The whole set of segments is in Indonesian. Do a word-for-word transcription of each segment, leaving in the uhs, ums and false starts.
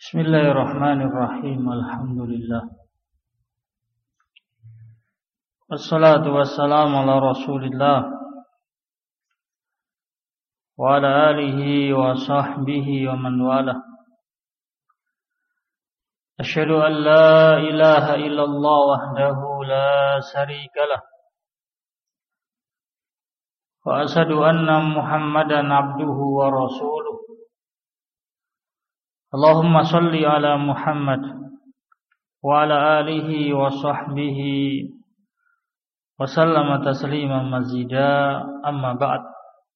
Bismillahirrahmanirrahim. Alhamdulillah. Wassalatu wassalamu ala Rasulillah wa ala alihi wa sahbihi wa man wala. Asyhadu an la ilaha illallah wahdahu la syarika lah. Wa asyhadu anna Muhammadan abduhu wa rasuluh. Allahumma salli ala Muhammad wa ala alihi wa sahbihi wa sallama tasliman mazida, amma ba'd.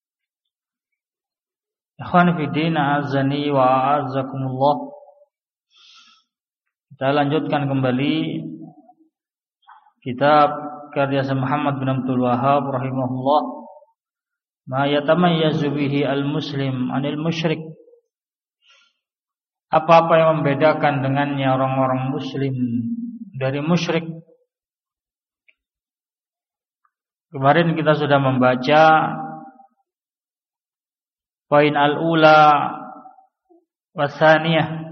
Ikhwan fi din, a'azzani wa a'azzakumullah. Kita lanjutkan kembali kitab karya Muhammad bin Abdul Wahhab rahimahullah, ma yatamayyazu bihi al-muslim 'anil musyrik. Apa-apa yang membedakan dengannya orang-orang muslim dari musyrik. Kemarin kita sudah membaca poin al-ula wasaniyah.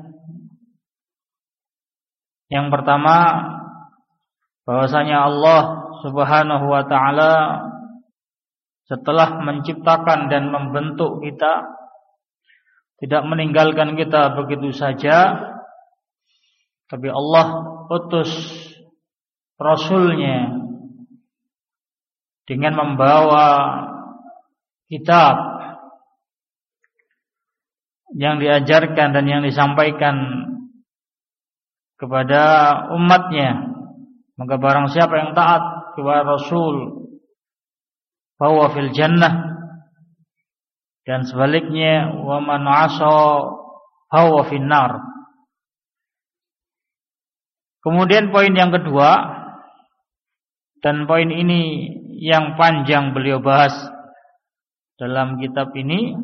Yang pertama, bahwasanya Allah Subhanahu wa taala setelah menciptakan dan membentuk kita, tidak meninggalkan kita begitu saja, tapi Allah utus Rasulnya dengan membawa kitab yang diajarkan dan yang disampaikan kepada umatnya. Maka barang siapa yang taat kepada Rasul, fahuwa fil jannah. Dan sebaliknya, wa man 'asa fahuwa finnar. Kemudian poin yang kedua, dan poin ini yang panjang beliau bahas dalam kitab ini,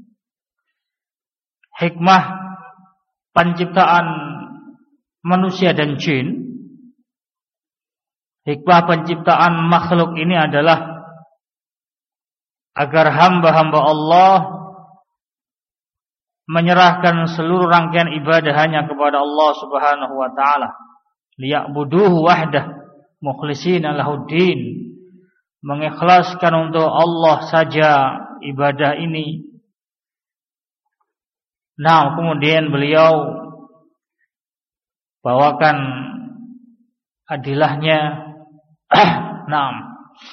hikmah penciptaan manusia dan jin. Hikmah penciptaan makhluk ini adalah agar hamba-hamba Allah menyerahkan seluruh rangkaian ibadah hanya kepada Allah Subhanahu wa taala. Liya'buduhu wahdah mukhlishina lahuddin. Mengikhlaskan untuk Allah saja ibadah ini. Nah, kemudian beliau bawakan adilahnya. Naam.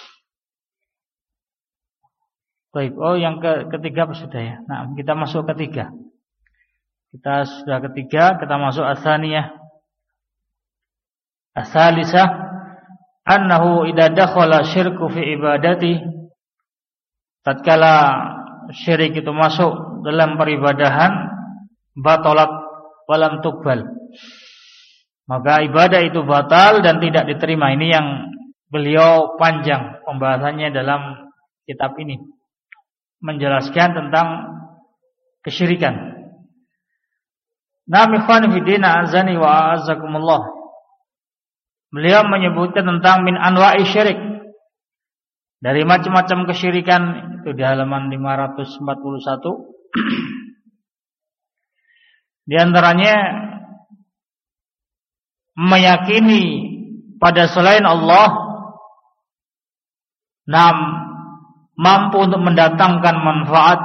Baik, oh yang ke, ketiga apa sudah ya? Nah, kita masuk ketiga. Kita sudah ketiga, kita masuk as-saniyah. As-salisah, annahu idza dakhala syirku fi ibadati, tatkala syirik itu masuk dalam peribadahan, batalat walam tuqbal. Maka ibadah itu batal dan tidak diterima. Ini yang beliau panjang pembahasannya dalam kitab ini, menjelaskan tentang kesyirikan. Naam ikhwan fi din, azani wa azakumullah. Beliau menyebutkan tentang min anwa'i syirik, dari macam-macam kesyirikan, itu di halaman lima ratus empat puluh satu. Di antaranya meyakini pada selain Allah nam mampu untuk mendatangkan manfaat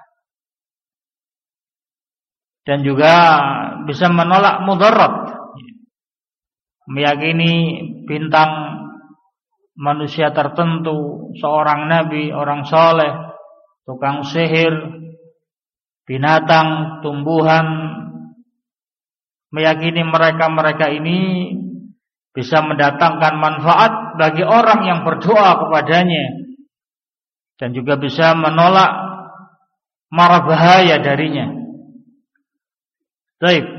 dan juga bisa menolak mudarat. Meyakini bintang manusia tertentu, seorang nabi, orang soleh, tukang sihir, binatang, tumbuhan. Meyakini mereka-mereka ini bisa mendatangkan manfaat bagi orang yang berdoa kepadanya, dan juga bisa menolak mara bahaya darinya. Baik.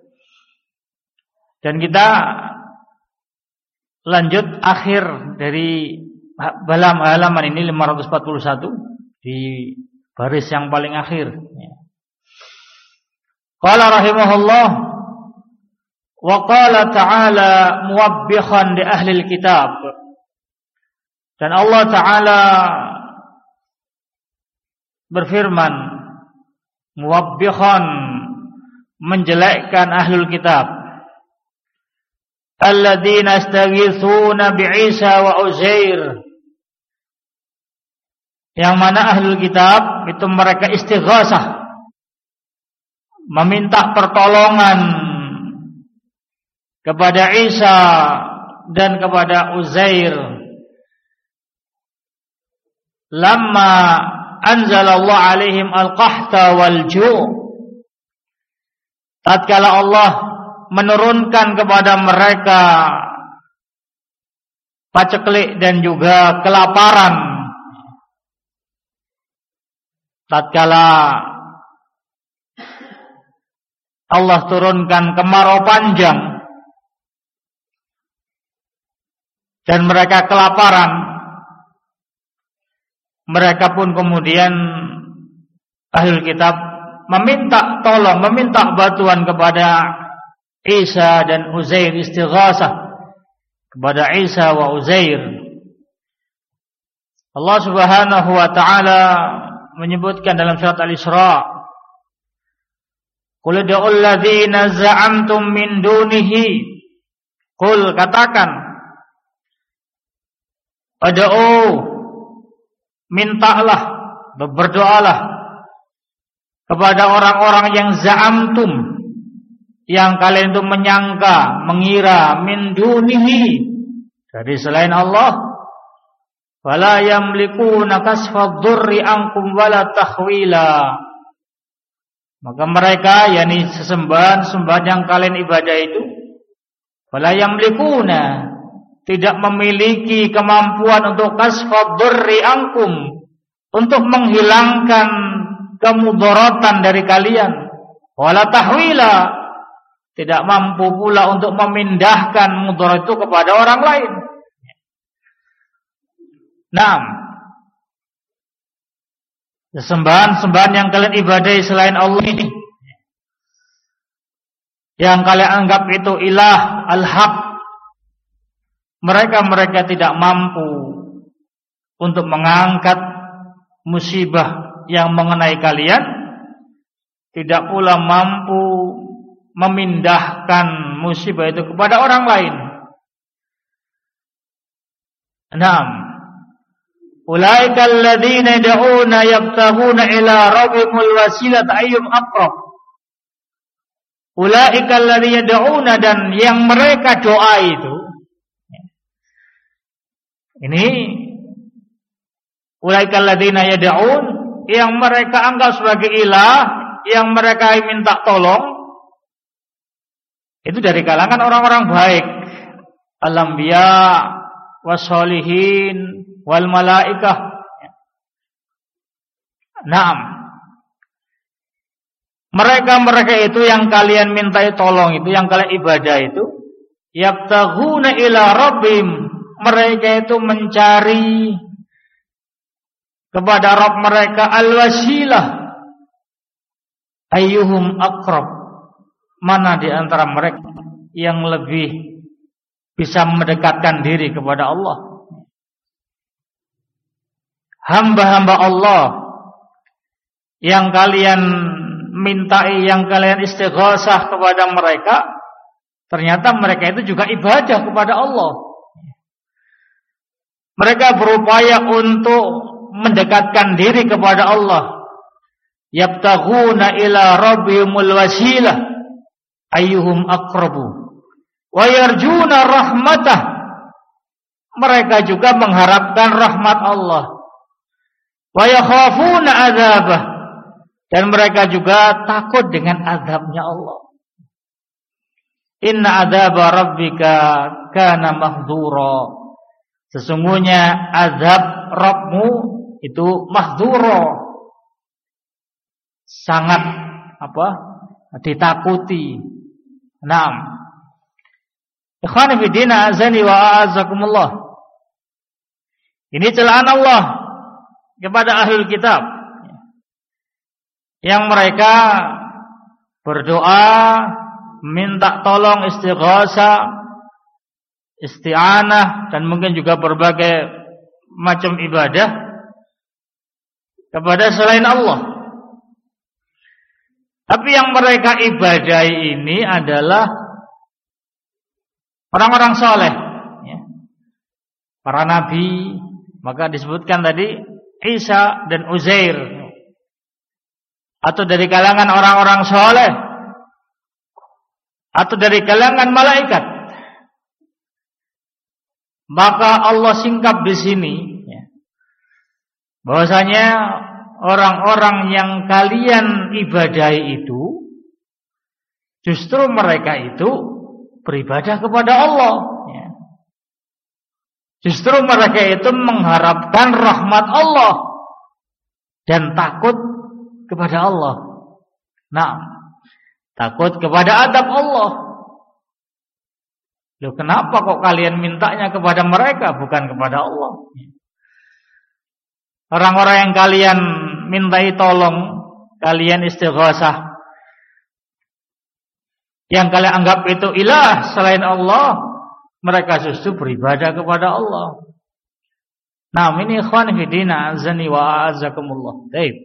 Dan kita lanjut akhir dari halaman ini lima ratus empat puluh satu, di baris yang paling akhir. Qala rahimahullah, wa qala ta'ala muwabbikhan li ahli kitab. Dan Allah Ta'ala berfirman, muwabbikhan, menjelekkan ahlul kitab, alladzina yastaghitsuna bi'Isa wa Uzair, yang mana ahlul kitab itu mereka istighasah, meminta pertolongan kepada Isa dan kepada Uzair. Lamma anzalallahu alaihim al-qahta wal ju', tatkala Allah menurunkan kepada mereka paceklik dan juga kelaparan, tatkala Allah turunkan kemarau panjang dan mereka kelaparan, mereka pun kemudian ahlul kitab meminta tolong, meminta bantuan kepada Isa dan Uzair, istighasah kepada Isa wa Uzair. Allah Subhanahu wa taala menyebutkan dalam surat Al-Isra, qul ud'ul ladzina za'amtum min dunihi, qul katakan, ad'u, mintalah, berdoalah kepada orang-orang yang za'amtum, yang kalian itu menyangka, mengira, min dunihi, dari selain Allah, wala yamlikuna kasfa dzurri ankum wala tahwila. Maka mereka, yakni sesembahan-sembahan yang kalian ibadah itu, wala yamlikuna, tidak memiliki kemampuan untuk kasfa dzurri ankum, untuk menghilangkan kemudaratan dari kalian, wala tahwila, tidak mampu pula untuk memindahkan mudarat itu kepada orang lain. Naam, sembahan-sembahan yang kalian ibadahi selain Allah ini, yang kalian anggap itu ilah al-haq, mereka-mereka tidak mampu untuk mengangkat musibah yang mengenai kalian, tidak pula mampu memindahkan musibah itu kepada orang lain. Naam, ulaika alladzina yad'una yabtaghuna ila rabbihimul wasilata ayyum aqrab. Ulaika alladzina yad'una, dan yang mereka doa itu, ini ulaika alladzina yad'un, yang mereka anggap sebagai ilah, yang mereka minta tolong, itu dari kalangan orang-orang baik, al-anbiya was-solihin wal malaikah. Naam, mereka-mereka itu yang kalian mintai tolong itu, yang kalian ibadah itu, yabtaghuna ila rabbihim, mereka itu mencari kepada Rabb mereka al-wasilah, ayyuhum aqrab, mana di antara mereka yang lebih bisa mendekatkan diri kepada Allah. Hamba-hamba Allah yang kalian mintai, yang kalian istighasah kepada mereka, ternyata mereka itu juga ibadah kepada Allah. Mereka berupaya untuk mendekatkan diri kepada Allah. Yabtaghuna ila rabbihimul wasilah ayyuhum aqrabu wa yarjuna rahmatah, mereka juga mengharapkan rahmat Allah. Wa yakhafuna adzabah, dan mereka juga takut dengan azabnya Allah. Inna adzaba rabbika kana mahdhura, sesungguhnya azab Rabbmu itu mahdhura, sangat apa? Ditakuti. Naam. Ikhwani fi din, azani wa a'azakumullah. Ini celaan Allah kepada ahlul kitab yang mereka berdoa, minta tolong, istighasa, isti'anah, dan mungkin juga berbagai macam ibadah kepada selain Allah. Tapi yang mereka ibadahi ini adalah orang-orang soleh, ya. Para nabi. Maka disebutkan tadi Isa dan Uzair, atau dari kalangan orang-orang soleh, atau dari kalangan malaikat. Maka Allah singkap di sini, ya, bahwasanya orang-orang yang kalian ibadahi itu justru mereka itu beribadah kepada Allah, ya. Justru mereka itu mengharapkan rahmat Allah dan takut kepada Allah. Nah, takut kepada adab Allah. Loh, kenapa kok kalian mintanya kepada mereka bukan kepada Allah? Orang-orang yang kalian mintai tolong, kalian istighosah, yang kalian anggap itu ilah selain Allah, mereka justru beribadah kepada Allah. Nah, ini ikhwan fillah azani wa azakumullah. Baik.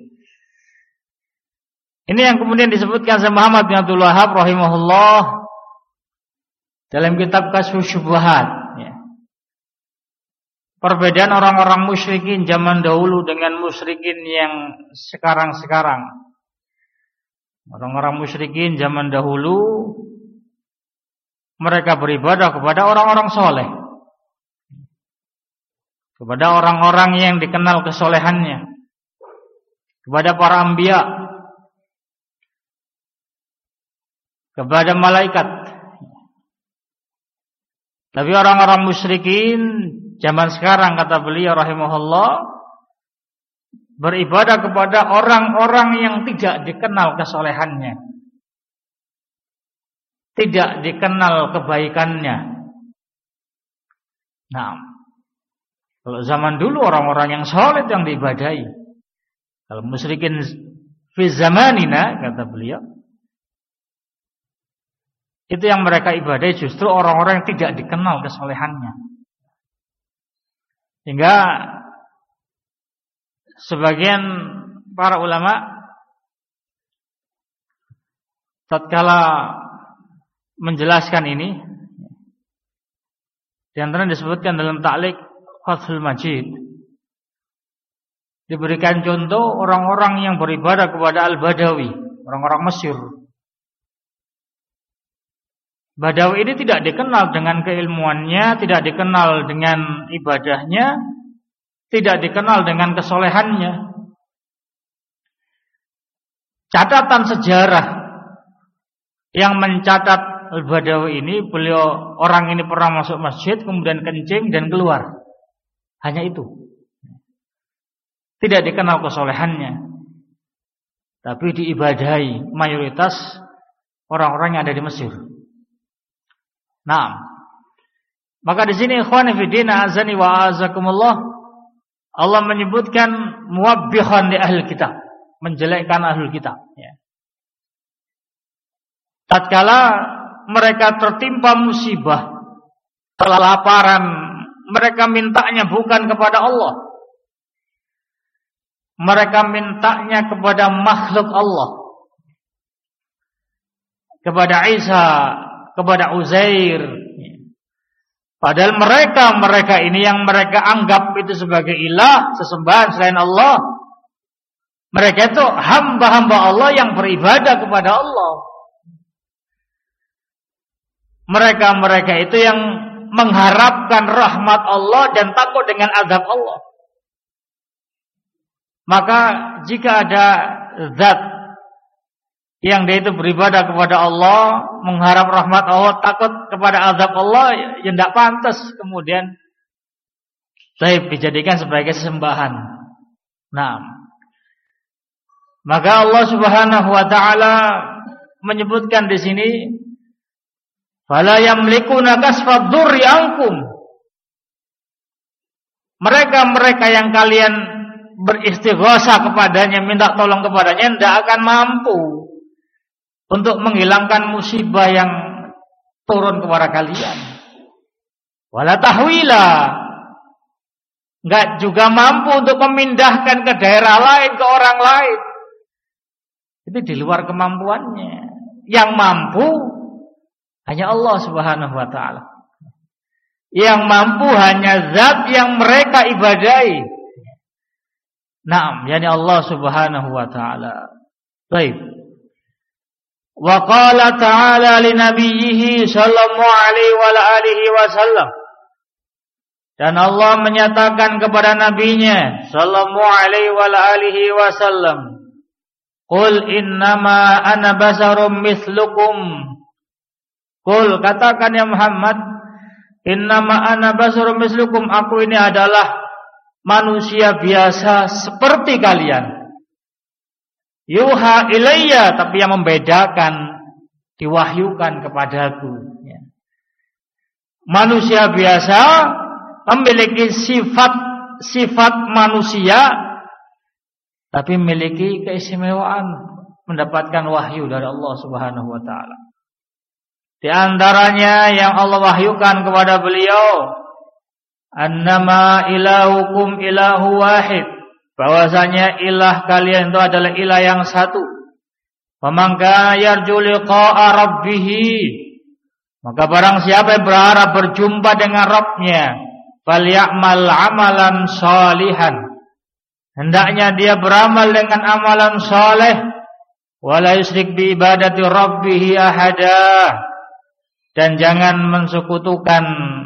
Ini yang kemudian disebutkan sama Muhammad bin Abdul Wahhab rahimahullah dalam kitab Kasyfus Syubhat, ya. Perbedaan orang-orang musyrikin zaman dahulu dengan musyrikin yang sekarang-sekarang. Orang-orang musyrikin zaman dahulu mereka beribadah kepada orang-orang soleh, kepada orang-orang yang dikenal kesolehannya, kepada para anbiya, kepada malaikat. Tapi orang-orang musyrikin zaman sekarang, kata beliau rahimahullah, beribadah kepada orang-orang yang tidak dikenal kesolehannya, tidak dikenal kebaikannya. Nah, kalau zaman dulu orang-orang yang soleh yang diibadahi. Kalau musyrikin fi zamanina, kata beliau, itu yang mereka ibadahi justru orang-orang yang tidak dikenal kesolehannya. Hingga sebagian para ulama tatkala menjelaskan ini, di antara disebutkan dalam Ta'liq Fathul Majid, diberikan contoh orang-orang yang beribadah kepada Al-Badawi, orang-orang Mesir. Badawi ini tidak dikenal dengan keilmuannya, tidak dikenal dengan ibadahnya, tidak dikenal dengan kesolehannya. Catatan sejarah yang mencatat Al-Badawi ini, beliau orang ini pernah masuk masjid, kemudian kencing dan keluar. Hanya itu. Tidak dikenal kesolehannya, tapi diibadahi mayoritas orang-orang yang ada di Mesir. Nah, maka di sini ikhwani fi din azani wa azakumullah, Allah menyebutkan muwabbihan li ahli kitab, menjelekkan ahli kitab, ya. Tatkala mereka tertimpa musibah, kelaparan, mereka mintanya bukan kepada Allah, mereka mintanya kepada makhluk Allah, kepada Isa, kepada Uzair. Padahal mereka mereka ini yang mereka anggap itu sebagai ilah, sesembahan selain Allah, mereka itu hamba-hamba Allah yang beribadah kepada Allah. Mereka-mereka itu yang mengharapkan rahmat Allah dan takut dengan azab Allah. Maka jika ada zat yang dia itu beribadah kepada Allah, mengharap rahmat Allah, takut kepada azab Allah, ya tidak pantas kemudian saya dijadikan sebagai sesembahan. Nah, maka Allah Subhanahu wa taala menyebutkan di sini, fala yamlikuna kasfad dzurri ankum. Mereka-mereka yang kalian beristighosah kepadanya, minta tolong kepadanya, tidak akan mampu untuk menghilangkan musibah yang turun kepada kalian. Wala tahwila, enggak juga mampu untuk memindahkan ke daerah lain, ke orang lain. itu di luar kemampuannya. Yang mampu hanya Allah Subhanahu wa taala. Yang mampu hanya zat yang mereka ibadahi. Naam, yani Allah Subhanahu wa taala. Baik. Wa qala ta'ala li nabiyhi sallallahu alaihi wa alihi wasallam. Dan Allah menyatakan kepada nabinya sallallahu alaihi wa alihi wasallam, Qul innama ana basarum mislukum. Qul, katakan ya Muhammad, innama ana basarum mislukum, aku ini adalah manusia biasa seperti kalian. Yuha ilayya, tapi yang membedakan diwahyukan kepadaku. Manusia biasa memiliki sifat sifat manusia, tapi memiliki keistimewaan mendapatkan wahyu dari Allah Subhanahu wa taala. Di antaranya yang Allah wahyukan kepada beliau, annama ilahukum ilahu wahid, bahwasanya ilah kalian itu adalah ilah yang satu. Faman kana yarju liqa'a rabbih, maka barang siapa yang berharap berjumpa dengan Rabb-nya, falyamal amalan shalihan, hendaknya dia beramal dengan amalan saleh, wala yusyrik bi ibadati rabbih ahada, dan jangan mensekutukan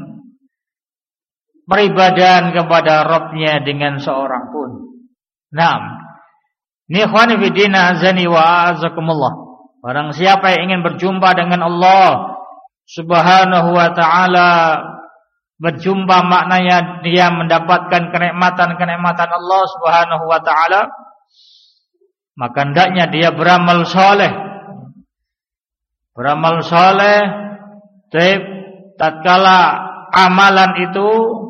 peribadahan kepada Rabb-nya dengan seorang pun. Naam. Ini ikhwani fi din azani wa azakumullah. Barang siapa yang ingin berjumpa dengan Allah Subhanahu wa taala, berjumpa maknanya dia mendapatkan kenikmatan-kenikmatan Allah Subhanahu wa taala, maka hendaknya dia beramal saleh. Beramal saleh, tatkala amalan itu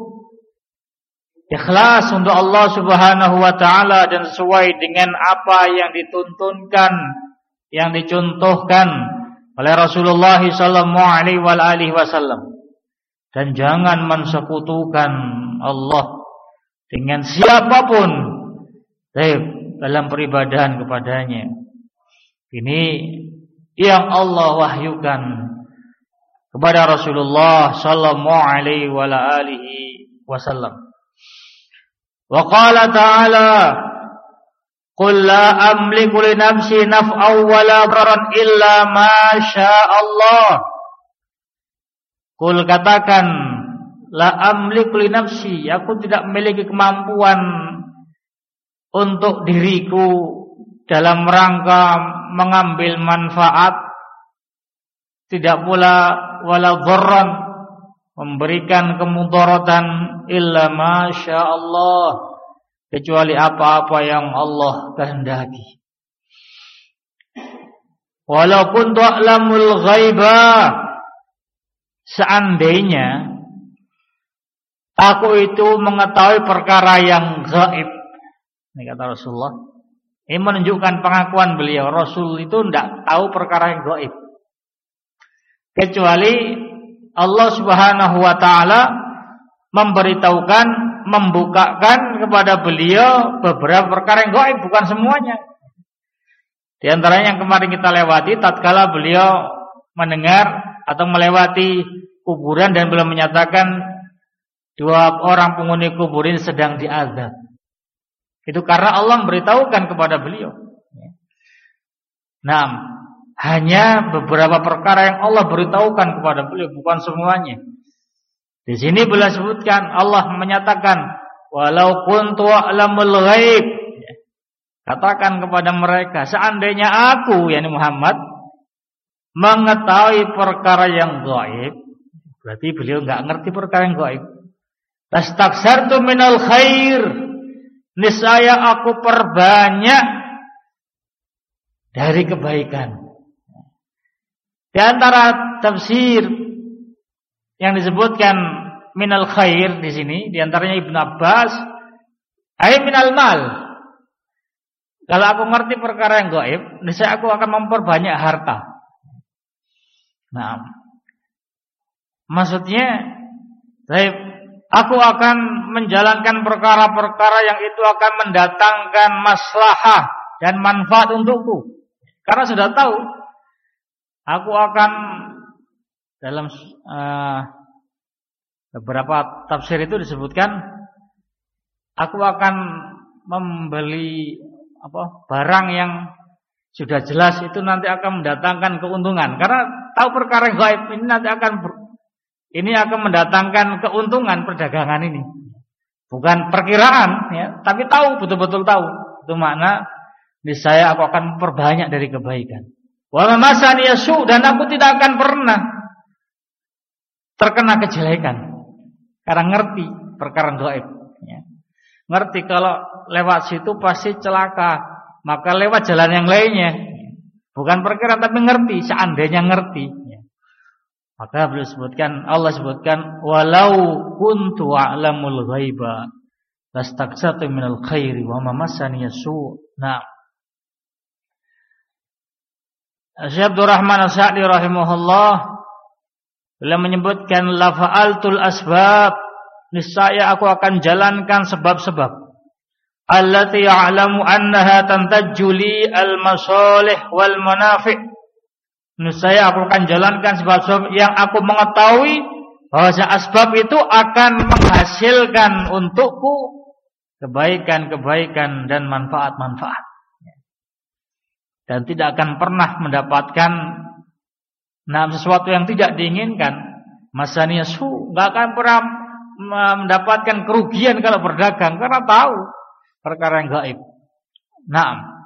ikhlas untuk Allah Subhanahu wa taala dan sesuai dengan apa yang dituntunkan, yang dicontohkan oleh Rasulullah sallallahu alaihi wasallam. Dan jangan mensekutukan Allah dengan siapapun dalam peribadahan kepadanya. Ini yang Allah wahyukan kepada Rasulullah sallallahu alaihi wasallam. Wa qala ta'ala, qul la amliku li nafsi naf'an wa la darran illa ma syaa Allah. Qul, katakan, la amliku li nafsi, aku tidak memiliki kemampuan untuk diriku dalam rangka mengambil manfaat, tidak pula wala dharran, memberikan kemudaratan, illa ma syaa Allah, kecuali apa-apa yang Allah kehendaki. Walau kuntu a'lamul ghaiba, seandainya aku itu mengetahui perkara yang gaib. Ini kata Rasulullah. Ini menunjukkan pengakuan beliau, Rasul itu tidak tahu perkara yang gaib, kecuali Allah Subhanahu wa taala memberitahukan, membukakan kepada beliau beberapa perkara yang gaib, bukan semuanya. Di antaranya yang kemarin kita lewati, tatkala beliau mendengar atau melewati kuburan dan beliau menyatakan dua orang penghuni kubur ini sedang diazab. Itu karena Allah memberitahukan kepada beliau. Nah, hanya beberapa perkara yang Allah beritahukan kepada beliau, bukan semuanya. Di sini beliau sebutkan, Allah menyatakan, walau kuntu a'lamul ghaib, katakan kepada mereka, seandainya aku, yakni Muhammad, mengetahui perkara yang gaib, berarti beliau enggak ngerti perkara yang gaib. Tastaksartu minal khair, niscaya aku perbanyak dari kebaikan. Di antara tafsir yang disebutkan minal khair di sini, di antaranya Ibnu Abbas, ay minal mal. Kalau aku ngerti perkara yang gaib, niscaya aku akan memperbanyak harta. Nah, maksudnya, aku akan menjalankan perkara-perkara yang itu akan mendatangkan maslahah dan manfaat untukku. Karena sudah tahu aku akan dalam uh, beberapa tafsir itu disebutkan aku akan membeli apa barang yang sudah jelas itu nanti akan mendatangkan keuntungan. Karena tahu perkara yang gaib ini nanti akan ber, ini akan mendatangkan keuntungan perdagangan ini. Bukan perkiraan ya, tapi tahu, betul-betul tahu. Itu makna niscaya aku akan perbanyak dari kebaikan. Wa masani yasu, dan aku tidak akan pernah terkena kejelekan. Karena ngerti perkara gaib ya. Ngerti kalau lewat situ pasti celaka, maka lewat jalan yang lainnya. Bukan perkiraan tapi ngerti, seandainya ngerti ya. Maka beliau sebutkan, Allah sebutkan, walau kuntu a'lamul ghaiba lastaksatu minal khairi wa ma massani yasu. Nah, Syekh Abdul Rahman As-Sa'di rahimahullah beliau menyebutkan la fa'altul asbab, niscaya aku akan jalankan sebab-sebab allati ya'lamu annaha tantajju li al-masalih wal manafi'. Niscaya aku akan jalankan sebab-sebab yang aku mengetahui bahwa asbab itu akan menghasilkan untukku kebaikan-kebaikan dan manfaat-manfaat. Dan tidak akan pernah mendapatkan nah, sesuatu yang tidak diinginkan. Masanya su, enggak akan pernah mendapatkan kerugian kalau berdagang karena tahu perkara yang gaib. Naam.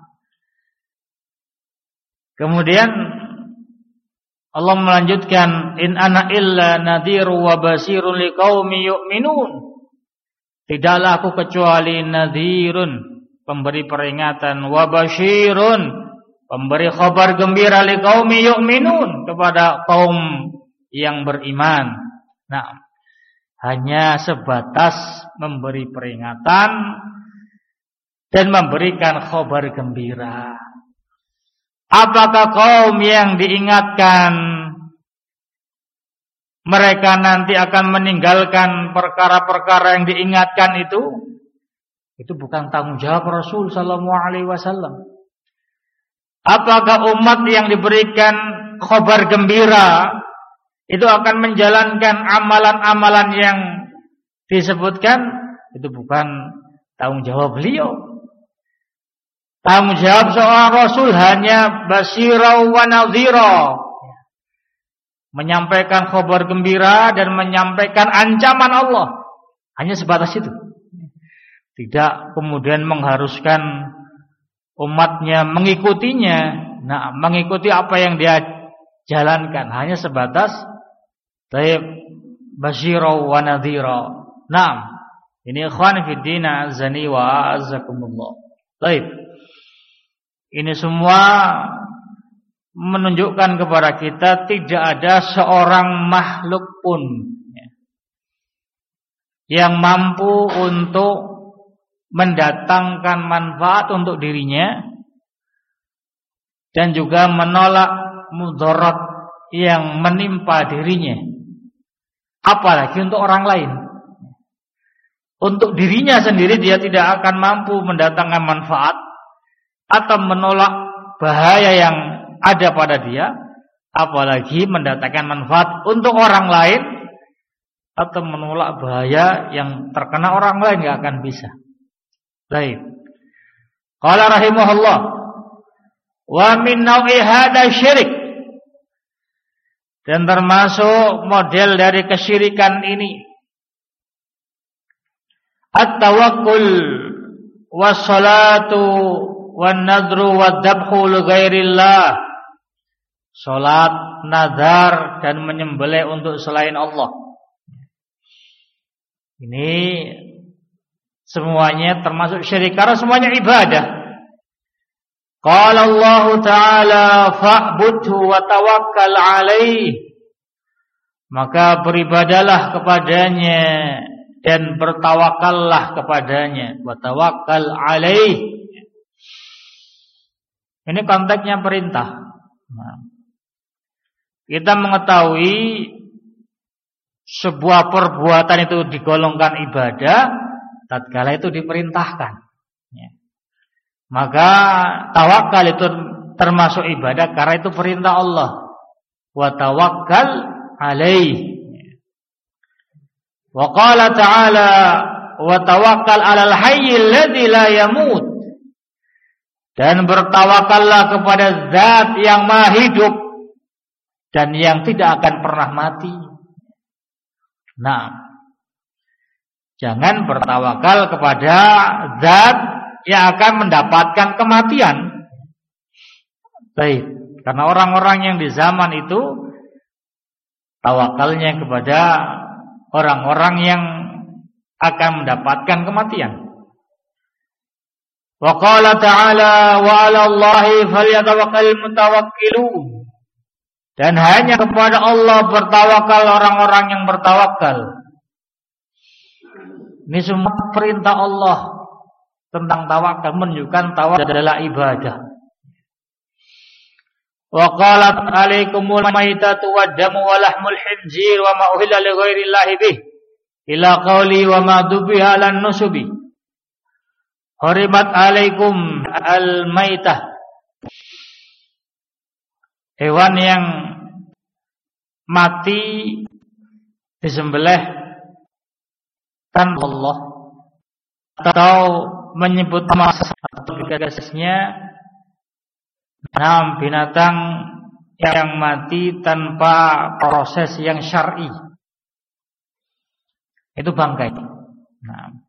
Kemudian Allah melanjutkan, in ana illa nadhiru wa basirun liqaumi yu'minun. Tidaklah aku kecuali nadhirun, pemberi peringatan, wa basyirun, pemberi kabar gembira liqaumi yu'minun, kepada kaum yang beriman. Nah, hanya sebatas memberi peringatan dan memberikan kabar gembira. Apakah kaum yang diingatkan mereka nanti akan meninggalkan perkara-perkara yang diingatkan itu? Itu bukan tanggung jawab Rasul sallallahu alaihi wasallam. Apakah umat yang diberikan kabar gembira itu akan menjalankan amalan-amalan yang disebutkan? Itu bukan tanggung jawab beliau. Tanggung jawab seorang Rasul hanya basyira wa nadhira, menyampaikan kabar gembira dan menyampaikan ancaman Allah. Hanya sebatas itu. Tidak kemudian mengharuskan umatnya mengikutinya. Nah, mengikuti apa yang dia jalankan. Hanya sebatas taib basyira wa nadhira. Naam. Ini ikhwan fi din azani wa azzakumullah. Taib. Ini semua menunjukkan kepada kita tidak ada seorang makhluk pun yang mampu untuk mendatangkan manfaat untuk dirinya dan juga menolak mudarat yang menimpa dirinya, apalagi untuk orang lain. Untuk dirinya sendiri dia tidak akan mampu mendatangkan manfaat atau menolak bahaya yang ada pada dia, apalagi mendatangkan manfaat untuk orang lain atau menolak bahaya yang terkena orang lain, tidak akan bisa. Baik. Qala rahimahullah, wa min nau'i hada syirik, dan termasuk model dari kesyirikan ini at-tawakkul was-salatu wan-nadru wad-dabhu li ghairillah. Salat, nazar dan menyembelih untuk selain Allah. Ini semuanya termasuk syirik karena semuanya ibadah. Qala Allah Ta'ala fa'budhu wa tawakkal alaih. Maka beribadalah kepadanya dan bertawakallah kepadanya. Wa tawakkal alaih. Ini konteksnya perintah. Nah, kita mengetahui sebuah perbuatan itu digolongkan ibadah tatkala itu diperintahkan. Ya. Maka tawakal itu termasuk ibadah karena itu perintah Allah. Wa tawakkal alaihi. Wa qala ta'ala wa tawakkal 'alal hayyil ladzi la yamut. Dan bertawakallah kepada zat yang maha hidup dan yang tidak akan pernah mati. Nah, jangan bertawakal kepada zat yang akan mendapatkan kematian. Baik, karena orang-orang yang di zaman itu tawakalnya kepada orang-orang yang akan mendapatkan kematian. Wa qala ta'ala wa 'ala Allahi falyatawakkalul mutawakkilun. Dan hanya kepada Allah bertawakal orang-orang yang bertawakal. Ini semua perintah Allah tentang tawakal, menunjukkan tawakal adalah ibadah. Wa qalat 'alaikumul maitatu wad-damu wa lahmul khinzir wa ma uhilla li ghairillahi bih ila qauli wa ma dubiha 'alan nusubi. Hurimat 'alaikum al-maitah. Hewan yang mati disembelih tanpa Allah atau menyebut nama atau gagasnya, nah, binatang yang mati tanpa proses yang syar'i itu bangkai. Nah,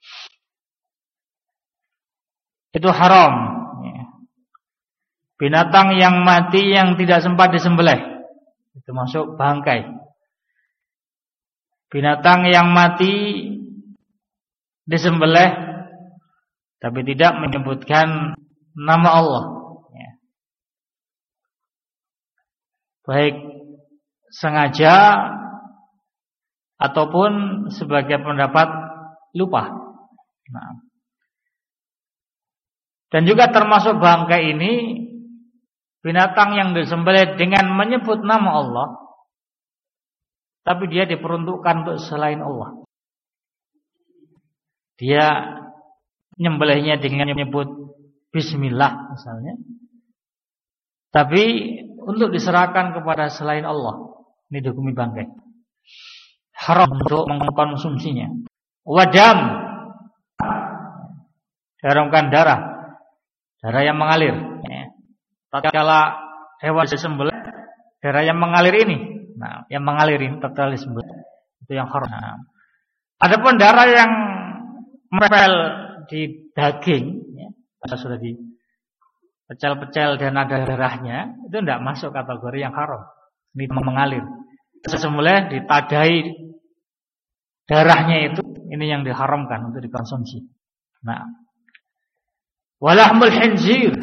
itu haram. Binatang yang mati yang tidak sempat disembelih itu masuk bangkai. Binatang yang mati disembelih tapi tidak menyebutkan nama Allah, baik sengaja ataupun sebagai pendapat lupa. Nah, dan juga termasuk bangkai ini binatang yang disembelih dengan menyebut nama Allah, tapi dia diperuntukkan untuk selain Allah. Dia nyembelihnya dengan menyebut Bismillah misalnya, tapi untuk diserahkan kepada selain Allah. Ini dihukumi bangkai. Haram untuk mengkonsumsinya. Wadam, diharamkan darah, darah yang mengalir. Tatkala hewan disembelih, darah yang mengalir ini, nah, yang mengalir ini tatkala disembelih itu yang haram. Nah, adapun darah yang menempel di daging, ya, kalau sudah dipecel-pecel dan ada darahnya, itu tidak masuk kategori yang haram. Ini mengalir. Disembelih, ditadai darahnya itu, ini yang diharamkan untuk dikonsumsi. Nah, walahmul khinzir,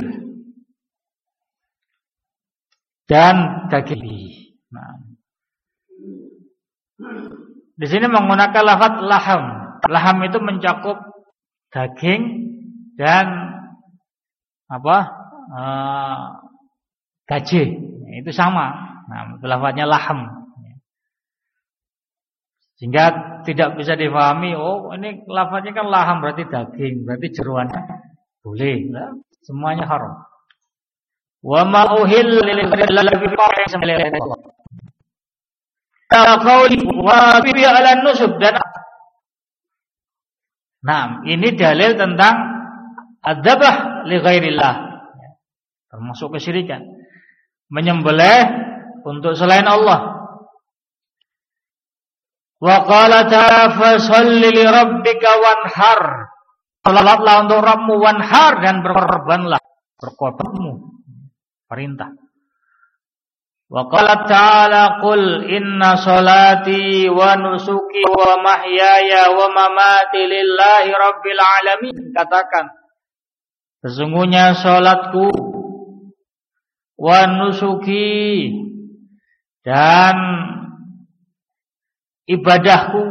dan daging. Nah, di sini menggunakan lafaz laham. Laham itu mencakup daging dan apa? Uh, gaje. Itu sama. Nah, lafaznya laham. Sehingga tidak bisa difahami, oh ini lafaznya kan laham berarti daging, berarti jeroannya boleh. Nah, semuanya haram. Wa ma uhilla lillahi bi qawli wa bi ala nusub. Dan nah, ini dalil tentang adzabah li ghairillah, termasuk kesyirikan, menyembelih untuk selain Allah. Wa qala ta'ala fasalli li rabbika wanhar, salatlah untuk Rabbmu, wanhar, dan berkorbanlah, berkorbanmu, perintah. Wa qala ta'ala qul inna salati wa nusuki wa mahyaya wa mamati lillahi rabbil alamin. Katakan, sesungguhnya salatku, wa nusuki, dan ibadahku,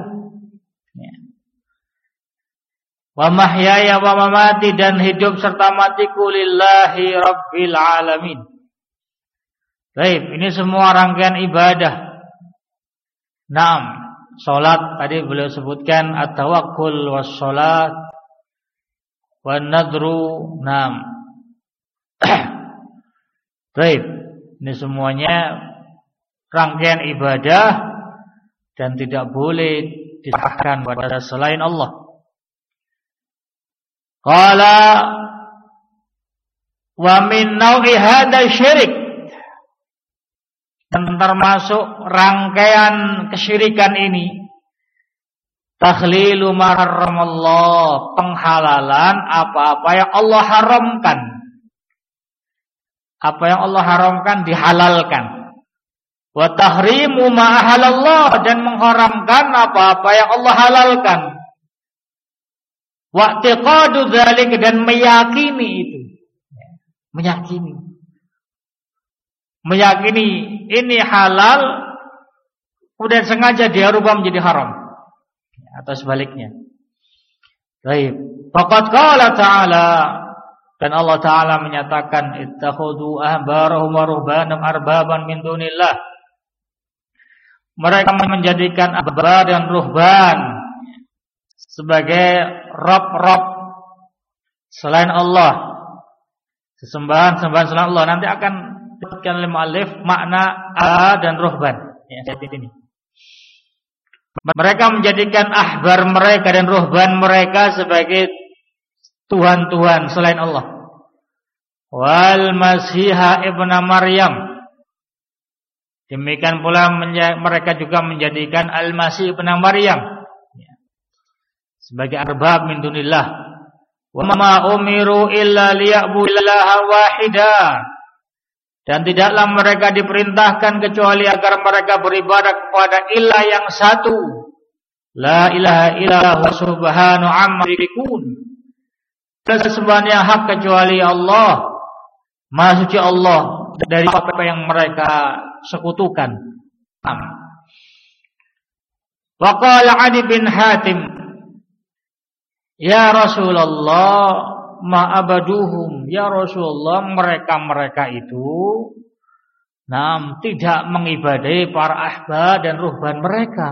wa mahyaya wa mamati, dan hidup serta matiku, lillahi rabbil alamin. Baik, ini semua rangkaian ibadah. Naam, salat tadi beliau sebutkan at-tawakkul was salat wan nadru. Naam. Baik, ini semuanya rangkaian ibadah dan tidak boleh disahkan kepada selain Allah. Qala wa min nau'i hadza syirik, dan termasuk rangkaian kesyirikan ini takhlilu ma harramallah, penghalalan apa-apa yang Allah haramkan. Apa yang Allah haramkan dihalalkan. Wa tahrimu ma ahalallah, dan mengharamkan apa-apa yang Allah halalkan. Wa i'tiqadu dzalik, dan meyakini itu. Meyakini. Meyakini ini halal, kemudian sengaja dia rubah menjadi haram. Atau sebaliknya. Baik. Faqad qala ta'ala, dan Allah Ta'ala menyatakan ittakhudhu ahbarahum wa ruhbanahum arbaban min dunillah. Mereka menjadikan ahbar dan ruhban sebagai rob-rob selain Allah, sesembahan-sembahan selain Allah. Nanti akan disebutkan oleh mu'allif makna a dan ruhban ya, saat ini. Mereka menjadikan ahbar mereka dan ruhban mereka sebagai Tuhan-Tuhan selain Allah. Wal Masiha ibna Maryam. Demikian pula mereka juga menjadikan Al-Masih ibna Maryam sebagai arbab min dunillah. Wa ma umiru illa liya'budillaha wahida. Dan tidaklah mereka diperintahkan kecuali agar mereka beribadah kepada ilah yang satu. La ilaha illallah subhanahu amma yusyrikun. Sesembahan yang hak kecuali Allah, Maha suci Allah dari apa yang mereka sekutukan. Wa qala Adi bin Hatim, ya Rasulullah, ma abaduhum, ya Rasulullah, mereka-mereka itu nah, tidak mengibadahi para ahbar dan ruhban mereka.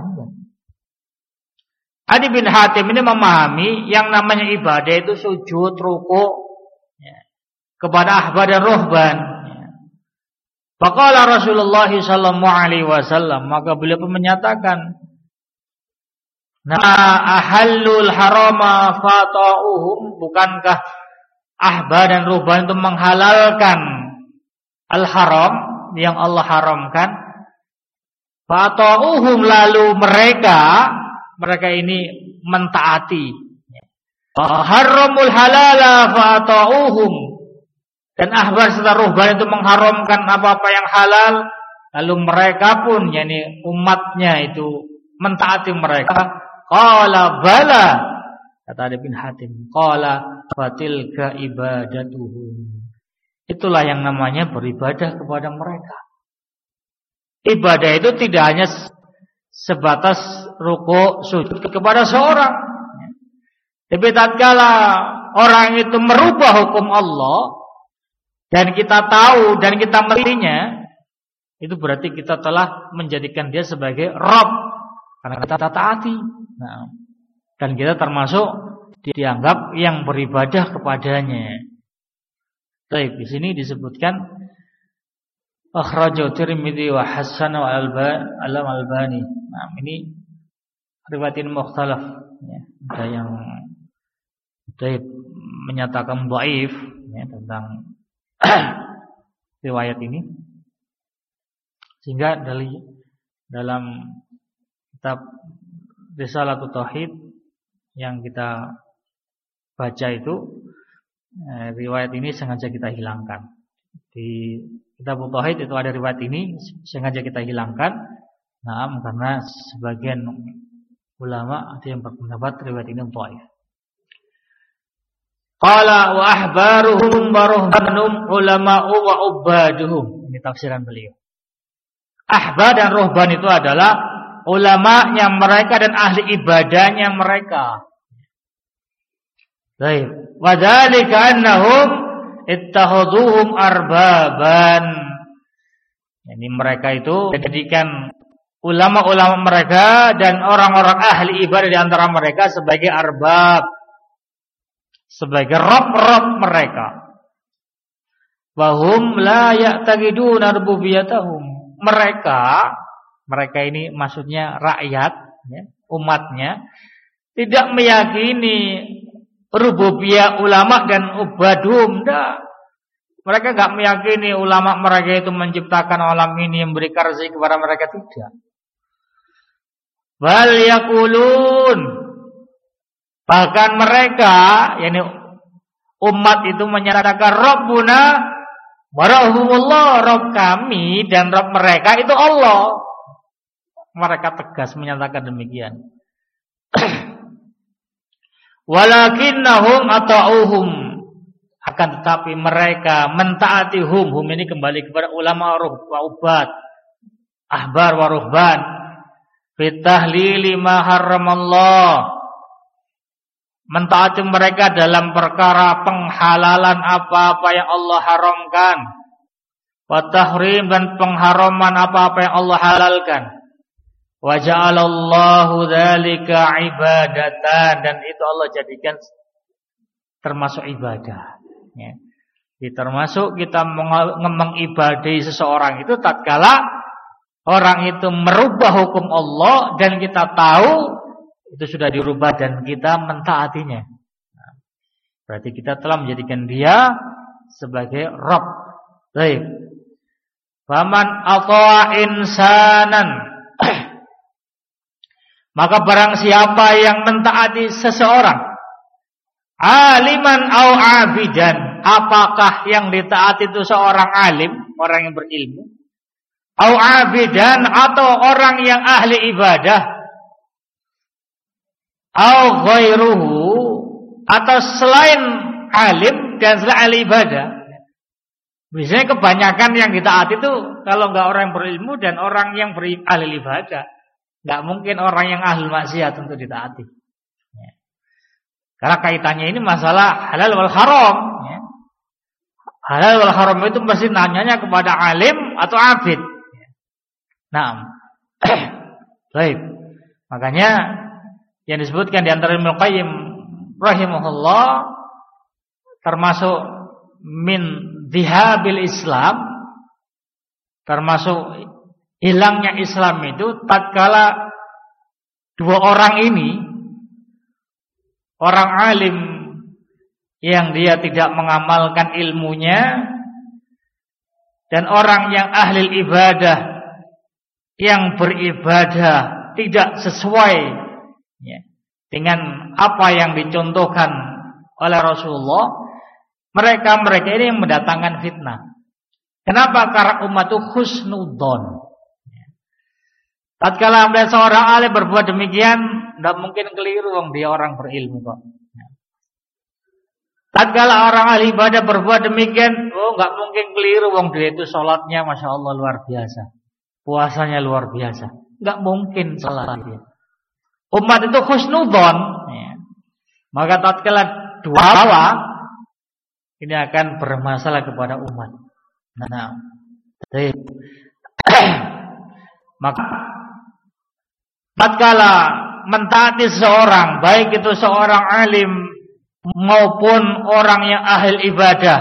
Adi bin Hatim ini memahami yang namanya ibadah itu sujud, rukuk ya, kepada ahbar dan ruhban. Ya. Faqala Rasulullah sallallahu alaihi wasallam, maka beliau pun menyatakan, "Na ahallul harama fata'uhum," bukankah ahbar dan ruhban itu menghalalkan al-haram yang Allah haramkan? Fata'uhum, lalu mereka mereka ini mentaati. Haramul halala fata'uhum, dan ahbar serta ruhban itu mengharamkan apa-apa yang halal, lalu mereka pun yakni umatnya itu mentaati mereka. Qala bala, kata Adi bin Hatim, qala fatilka ibadatuhum, itulah yang namanya beribadah kepada mereka. Ibadah itu tidak hanya sebatas rukuk sujud kepada seorang, tapi tatkala orang itu merubah hukum Allah dan kita tahu dan kita melihatnya, itu berarti kita telah menjadikan dia sebagai Rabb karena kita taati. Nah, dan kita termasuk dianggap yang beribadah kepadanya. Baik, di sini disebutkan akhrajahu Tirmidzi wa hasanahu al-Albani. Nah, ini riwayat ini mukhtalaf ya. Ada yang ada menyatakan dhaif ya, tentang riwayat ini. Sehingga dari dalam kitab Risalatul Tauhid yang kita baca itu eh, riwayat ini sengaja kita hilangkan. Di kitab Tauhid itu ada riwayat ini sengaja kita hilangkan. Nah, karena sebagian ulama ada yang berpendapat riwayat ini dhaif. Qala wa ahbaruhum wa ruhbanum ulama'u wa ubaduhum. Ini tafsiran beliau. Ahbar dan ruhban itu adalah ulamanya mereka dan ahli ibadahnya mereka. Baik. Wa dzalika annahum ittakhaduhum arbaban. Ini mereka itu jadikan ulama-ulama mereka dan orang-orang ahli ibadah di antara mereka sebagai arbab, sebagai rob-rob mereka. Wahum la ya'taqiduna rububiyyatahum. Mereka, mereka ini maksudnya rakyat, ya, umatnya, tidak meyakini rububiyah ulama dan ubadum. Dah. Mereka tidak meyakini ulama mereka itu menciptakan alam ini, memberikan rezeki kepada mereka, tidak. Bal yaqulun, bahkan mereka, yakni umat itu menyatakan Rabbuna wa Rabbullah, Rabb kami dan Rabb mereka itu Allah. Mereka tegas menyatakan demikian. Walakinnahum ata'uhum, akan tetapi mereka mentaati hum. Hum ini kembali kepada ulama wa ubad, ahbar wa ruhban, fitahlili ma harramallah, mentaati mereka dalam perkara penghalalan apa-apa yang Allah haramkan, wa tahrim, dan pengharaman apa-apa yang Allah halalkan. Wa ja'alallahu dzalika ibadatan, dan itu Allah jadikan termasuk ibadah, ya. Jadi termasuk kita mengibadahi seseorang itu tatkala orang itu merubah hukum Allah dan kita tahu itu sudah dirubah dan kita mentaatinya. Nah, berarti kita telah menjadikan dia sebagai Rabb. Baik. Faman ata'a insanan, maka barang siapa yang mentaati seseorang, aliman au abidan, apakah yang ditaati itu seorang alim, orang yang berilmu, au abidan, atau orang yang ahli ibadah, au ghairuhu, atau selain alim dan selain ahli ibadah. Biasanya kebanyakan yang ditaati itu kalau enggak orang yang berilmu dan orang yang ahli ibadah. Enggak mungkin orang yang ahli maksiat untuk ditaati. Karena kaitannya ini masalah halal wal haram, ya. Halal wal haram itu mesti nanyanya kepada alim atau abid. Nah, baik. Makanya yang disebutkan di antara Ibnu Qayyim rahimahullah, termasuk min dhihabil Islam, termasuk hilangnya Islam itu tatkala dua orang ini, orang alim yang dia tidak mengamalkan ilmunya dan orang yang ahli ibadah yang beribadah tidak sesuai, ya, dengan apa yang dicontohkan oleh Rasulullah, mereka-mereka ini yang mendatangkan fitnah. Kenapa? Karena umat itu husnudzon. Tatkala melihat seorang alim berbuat demikian, tidak mungkin keliru, wong dia orang berilmu kok. Tatkala orang ahli ibadah berbuat demikian, oh nggak mungkin keliru, wong dia itu sholatnya masya Allah luar biasa, puasanya luar biasa, nggak mungkin salah dia. Umat itu husnudzon, ya. Maka tatkala dua ini akan bermasalah kepada umat. Nah, maka tatkala mentaati seseorang, baik itu seorang alim maupun orang yang ahli ibadah,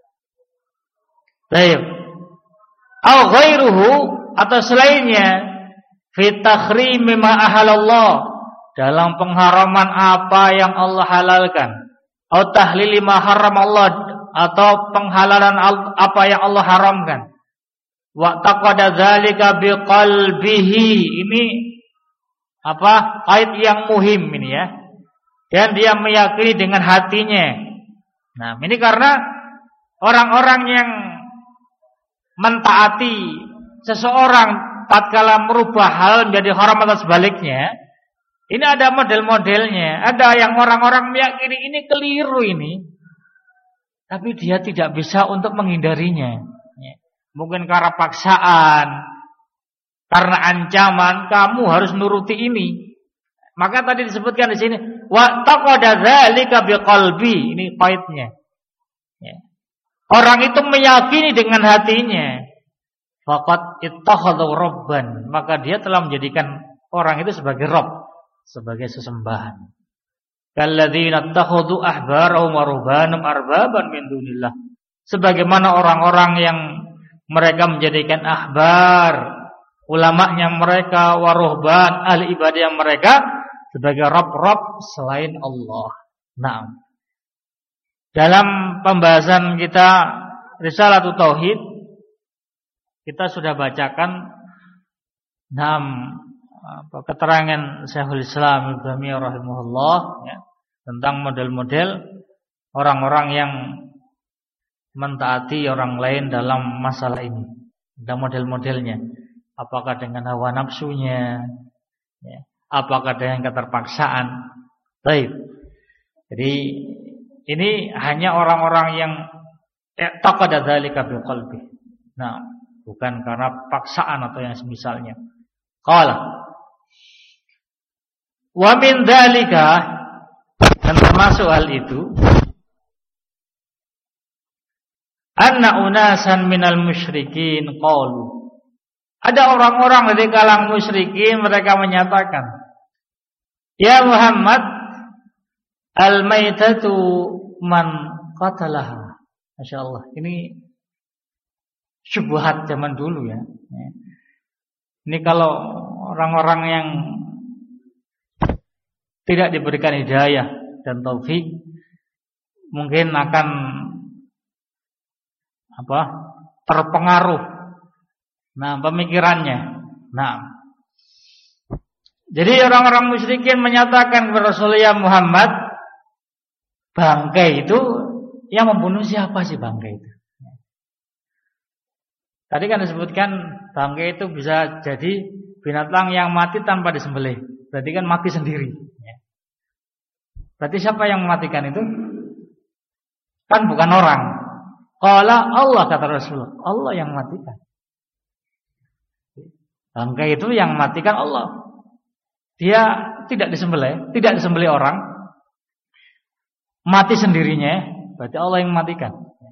baik, au ghairuhu, atau selainnya, fi takhrimi ma ahalallah, dalam pengharaman apa yang Allah halalkan, au tahlili ma haram Allah, atau penghalalan apa yang Allah haramkan. Wa taqada dzalika biqalbihi, ini apa? Kait yang muhim ini ya. Dan dia meyakini dengan hatinya. Nah, ini karena orang-orang yang mentaati seseorang tatkala merubah hal menjadi haram atau sebaliknya, ini ada model-modelnya. Ada yang orang-orang meyakini ini keliru ini, tapi dia tidak bisa untuk menghindarinya. Mungkin karena paksaan, karena ancaman, kamu harus nuruti ini. Maka tadi disebutkan di sini, wa taqada dzalika biqalbi, ini qaidnya. Ya. Orang itu meyakini dengan hatinya, faqad ittakhadha rabban, maka dia telah menjadikan orang itu sebagai Rabb, sebagai sesembahan. Kalladzina ittakhadhu ahbarahum wa ruhbanahum arbaban min dunillah, sebagaimana orang-orang yang mereka menjadikan ahbar, ulamanya mereka, waruhban, ahli ibadah mereka sebagai rob-rob selain Allah. Nah, dalam pembahasan kita Risalatul Tauhid, kita sudah bacakan enam apa, keterangan Syekhul Islam Ibnu Taimiyah rahimahullah ya, tentang model-model orang-orang yang mentaati orang lain dalam masalah ini. Ada model-modelnya. Apakah dengan hawa nafsunya, ya, apakah dengan keterpaksaan. Baik. Jadi ini hanya orang-orang yang i'taqada dzalika biqalbi. Nah, bukan karena paksaan atau yang semisalnya. Qala wa min dzalika, dan termasuk hal itu, anna unasan minal musyrikin qalu, ada orang-orang dari kalangan musyrikin mereka menyatakan, ya Muhammad, al-maitatu man qatalaha. Masyaallah, ini syubhat zaman dulu ya. Ini kalau orang-orang yang tidak diberikan hidayah dan taufik mungkin akan apa? terpengaruh nah pemikirannya. Nah, jadi orang-orang musyrikin menyatakan kepada Rasulullah Muhammad, bangkai itu yang membunuh siapa sih bangkai itu? Tadi kan disebutkan bangkai itu bisa jadi binatang yang mati tanpa disembelih. Berarti kan mati sendiri. Berarti siapa yang mematikan itu? Kan bukan orang. Qala Allah, kata Rasulullah, Allah yang mematikan. Bangkai itu yang mematikan Allah. Dia tidak disembelih, tidak disembelih orang, mati sendirinya, berarti Allah yang mematikan.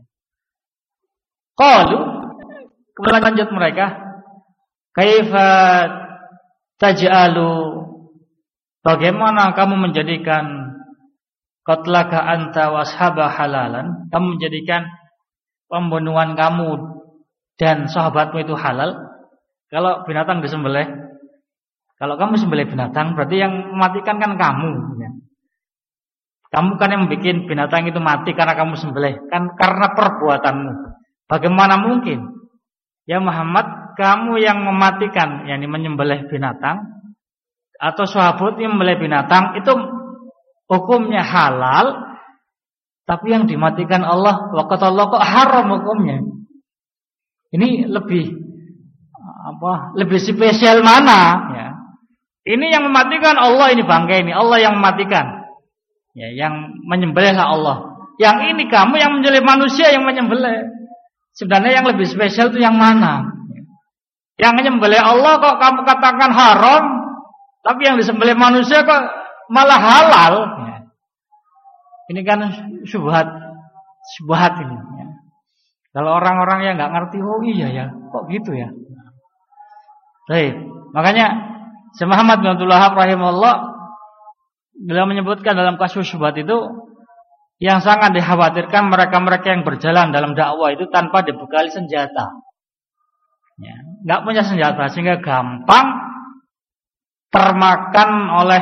Qalu, kemudian lanjut mereka, kaifa taj'alu, bagaimana kamu menjadikan qatlaka anta washaba halalan, kamu menjadikan pembunuhan kamu dan sahabatmu itu halal? Kalau binatang disembelih, kalau kamu sembelih binatang, berarti yang mematikan kan kamu ya. Kamu kan yang membuat binatang itu mati karena kamu sembelih, kan karena perbuatanmu. Bagaimana mungkin ya Muhammad, kamu yang mematikan, yakni menyembelih binatang, atau sahabat yang menyembelih binatang, itu hukumnya halal, tapi yang dimatikan Allah, waqat Allah kok haram hukumnya. Ini lebih apa? Lebih spesial mana? Ya. Ini yang mematikan Allah, ini bangkai ini Allah yang mematikan. Ya, yang menyembelihlah Allah. Yang ini kamu yang menyembelih manusia yang menyembelih. Sebenarnya yang lebih spesial itu yang mana? Yang menyembelih Allah kok kamu katakan haram, tapi yang disembelih manusia kok malah halal. Ya. Ini kan syubhat, syubhat ini. Ya. Kalau orang-orang yang nggak ngerti, oh iya ya, kok gitu ya. Baik, makanya Syekh Muhammad bin Abdul Wahhab rahimahullah beliau menyebutkan dalam kasus syubhat itu, yang sangat dikhawatirkan mereka-mereka yang berjalan dalam dakwah itu tanpa dibekali senjata. Ya, nggak punya senjata sehingga gampang termakan oleh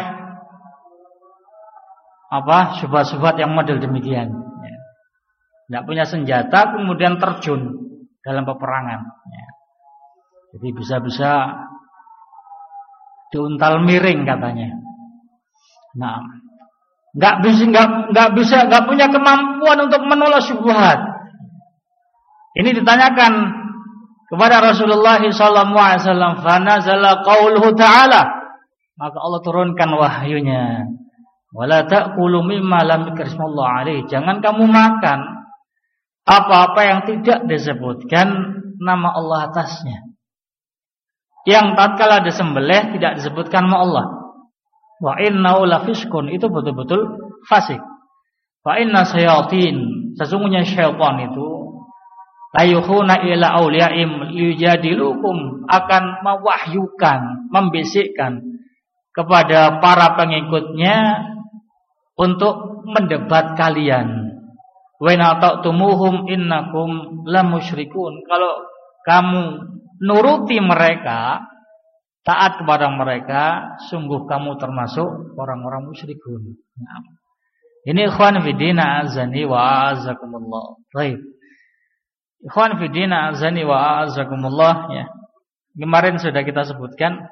apa syubhat-syubhat yang model demikian. Ya. Nggak punya senjata kemudian terjun dalam peperangan. Ya. Jadi bisa-bisa diuntal miring katanya. Nah, nggak bisa, nggak nggak bisa, nggak punya kemampuan untuk menolak syubhat. Ini ditanyakan kepada Rasulullah sallallahu alaihi wasallam, fa nazala qauluhu ta'ala, maka Allah turunkan wahyunya, wala ta'kulu mimma lam yuzkarullah alaihi, jangan kamu makan apa-apa yang tidak disebutkan nama Allah atasnya. Yang tatkala disembelih tidak disebutkan nama Allah. Wa innahu lafiskun, itu betul-betul fasik. Wa inna syayatin, sesungguhnya syaitan itu layuhuna ila awliyaim liyujadilukum, akan mewahyukan, membisikkan kepada para pengikutnya untuk mendebat kalian. wa in ata'tumuhum innakum lamusyrikun. Kalau kamu nuruti mereka, taat kepada mereka, sungguh kamu termasuk orang-orang musyrikun. Nah, ini ikhwan fillah azani wa azakumullah. Baik. Ikhwan fillah azani wa azakumullah ya. Kemarin sudah kita sebutkan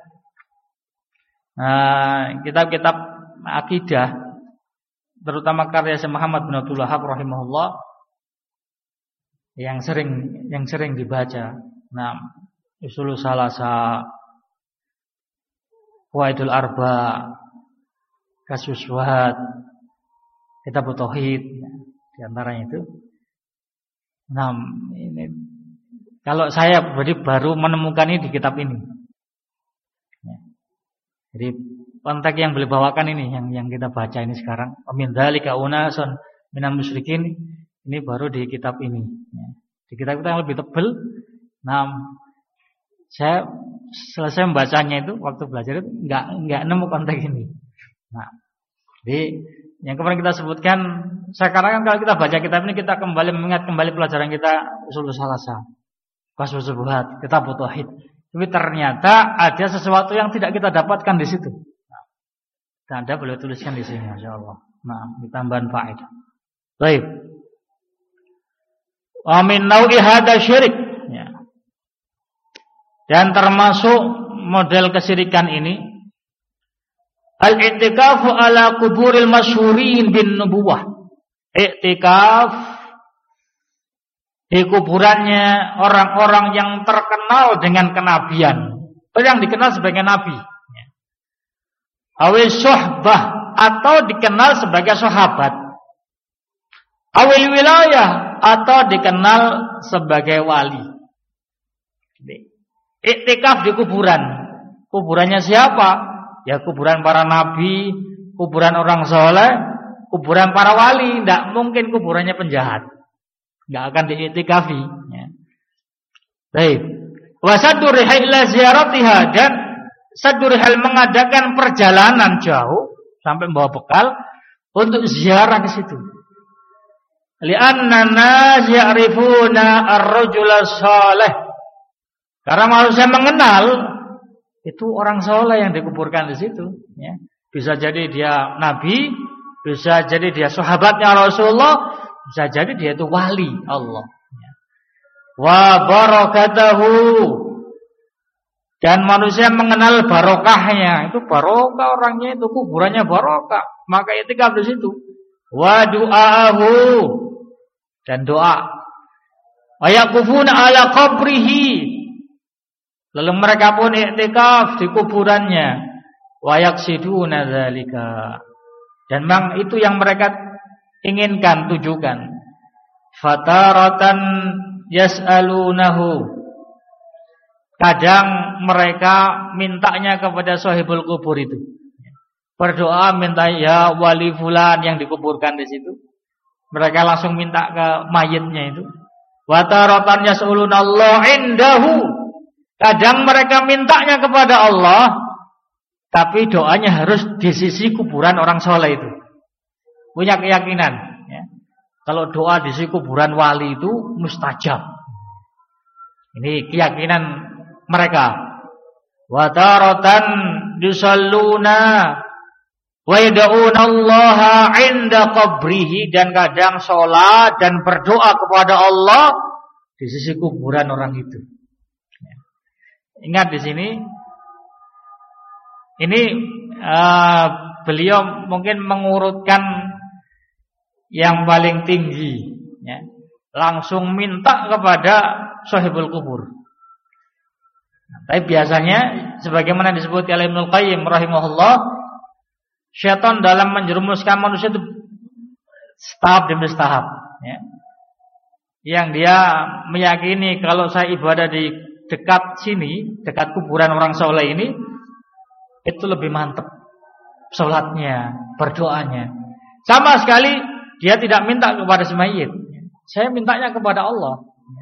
uh, kitab-kitab akidah, terutama karya Syekh Muhammad bin Abdul Wahhab rahimahullah yang sering yang sering dibaca. Nah, Ushul Salasa, Qawaidul Arba, Kasus Syubhat, Kitab Tauhid, di antaranya itu. Nah, ini kalau saya pribadi baru menemukan ini di kitab ini. Ya. Jadi konteks yang beliau bawakan ini yang yang kita baca ini sekarang. Min dzalika unasun minal musyrikin, ini baru di kitab ini. Ya. Di kitab kita yang lebih tebal. Nah, saya selesai membacanya itu waktu belajar itu enggak enggak nemu konteks ini. Nah, jadi yang kemarin kita sebutkan, sekarang kan kalau kita baca kitab ini kita kembali mengingat kembali pelajaran kita Ushul Salasa, Kasus Syubhat, Kitab Tauhid. Tapi ternyata ada sesuatu yang tidak kita dapatkan di situ. Nah, dan Anda boleh tuliskan di sini, insyaallah. Nah, ditambahan faedah. Baik. Wa min nau'i hadza syirik. Ya. Dan termasuk model kesyirikan ini al-i'tikafu ala kuburil masyhurin bin nubuwah. I'tikaf di kuburannya orang-orang yang terkenal dengan kenabian, yang dikenal sebagai nabi. Awil suhbah, atau dikenal sebagai sahabat. Awil wilayah, atau dikenal sebagai wali. I'tikaf di kuburan. Kuburannya siapa? Ya kuburan para nabi, kuburan orang soleh, kuburan para wali. Tidak mungkin kuburannya penjahat, tidak akan diiktikafi ya. Baik. Wa saddu rihal ila ziyaratiha, dan saddu rihal mengadakan perjalanan jauh sampai membawa bekal untuk ziarah ke situ. Li'anna nas ya'rifuna ar-rajula salih, karena manusia mengenal itu orang soleh yang dikuburkan di situ. Ya. Bisa jadi dia nabi, bisa jadi dia sahabatnya Rasulullah, bisa jadi dia itu wali Allah. Ya. Wa barakatuhu, dan manusia mengenal barokahnya. Itu barokah orangnya, itu kuburannya barokah, maka i'tikaf di situ. Wa du'aahu, dan doa. Wa yaqufuna ala qabrihi, lalu mereka pun i'tikaf di kuburannya. Wa yaqsiduna dzalika, dan memang itu yang mereka inginkan, tujukan. Fataratan yas'alunahu, kadang mereka mintanya kepada sahibul kubur itu. Berdoa minta ya wali fulan yang dikuburkan di situ. Mereka langsung minta ke mayitnya itu. Wa taratan yas'alunallaha indahu, kadang mereka mintanya kepada Allah, tapi doanya harus di sisi kuburan orang soleh itu. Punya keyakinan ya. Kalau doa di sisi kuburan wali itu mustajab. Ini keyakinan mereka. Wa taratan yusalluna wa yad'unallaha 'inda qabrihi, dan kadang sholat dan berdoa kepada Allah di sisi kuburan orang itu. Ingat di sini, ini uh, beliau mungkin mengurutkan yang paling tinggi, ya. Langsung minta kepada sahibul kubur. Nah, tapi biasanya, sebagaimana disebut oleh Ibnu Qayyim rahimahullah, syaitan dalam menjerumuskan manusia itu tahap demi tahap, ya. Yang dia meyakini kalau saya ibadah di dekat sini, dekat kuburan orang soleh ini, itu lebih mantap sholatnya, berdoanya. Sama sekali dia tidak minta kepada si mayit. Saya mintanya kepada Allah.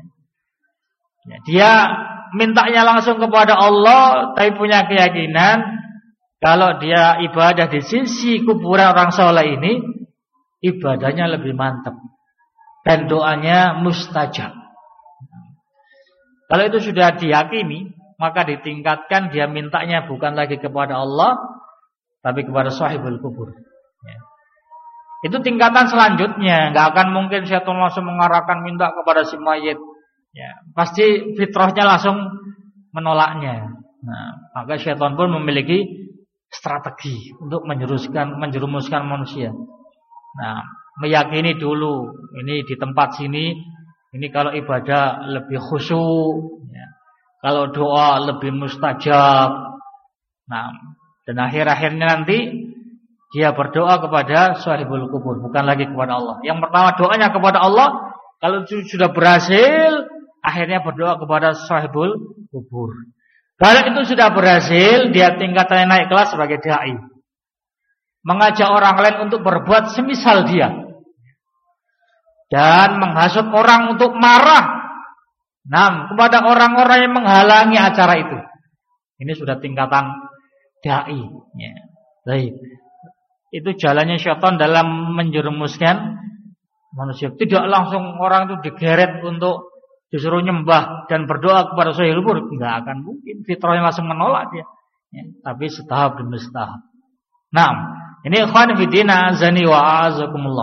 Dia mintanya langsung kepada Allah, tapi punya keyakinan kalau dia ibadah di sisi kuburan orang soleh ini, ibadahnya lebih mantap. dan doanya mustajab. Kalau itu sudah diyakini, maka ditingkatkan dia mintanya bukan lagi kepada Allah, tapi kepada sahibul kubur. Ya. Itu tingkatan selanjutnya. Gak akan mungkin syaitan langsung mengarahkan minta kepada si mayit. Ya, pasti fitrahnya langsung menolaknya. Nah, maka syaitan pun memiliki strategi untuk menjerumuskan menjerumuskan manusia. Nah, meyakini dulu ini di tempat sini, ini kalau ibadah lebih khusyuk, ya. Kalau doa lebih mustajab. Nah, dan akhir-akhirnya nanti dia berdoa kepada sahibul kubur, bukan lagi kepada Allah. Yang pertama doanya kepada Allah, kalau sudah berhasil, akhirnya berdoa kepada sahibul kubur. Kalau itu sudah berhasil, dia tingkatannya naik kelas sebagai dai. Mengajak orang lain untuk berbuat semisal dia. Dan menghasut orang untuk marah. Nah, kepada orang-orang yang menghalangi acara itu. Ini sudah tingkatan dai. Ya. Baik. Itu jalannya syaitan dalam menjerumuskan manusia. Tidak langsung orang itu digeret untuk disuruh nyembah dan berdoa kepada sahibul kubur. Tidak akan mungkin. Fitrahnya langsung menolak dia. Ya. Tapi setahap demi setahap. Nah, ini ikhwan fillah azani wa a'azakumullah.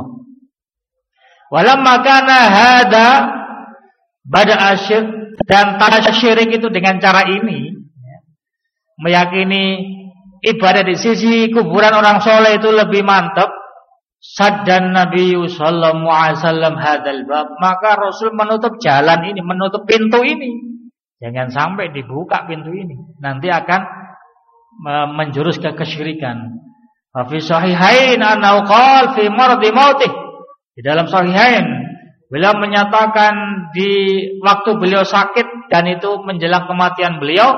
Walamma kana hada bada asyir, dan tanda syirik itu dengan cara ini, ya, meyakini ibadah di sisi kuburan orang soleh itu lebih mantap. Saddan Nabi sallallahu alaihi wasallam hadzal bab, maka Rasul menutup jalan ini, menutup pintu ini. Jangan sampai dibuka pintu ini, nanti akan menjurus ke kesyirikan. Fa fi sahihain annahu qala fi mardi mautih, di dalam sahihain beliau menyatakan di waktu beliau sakit dan itu menjelang kematian beliau,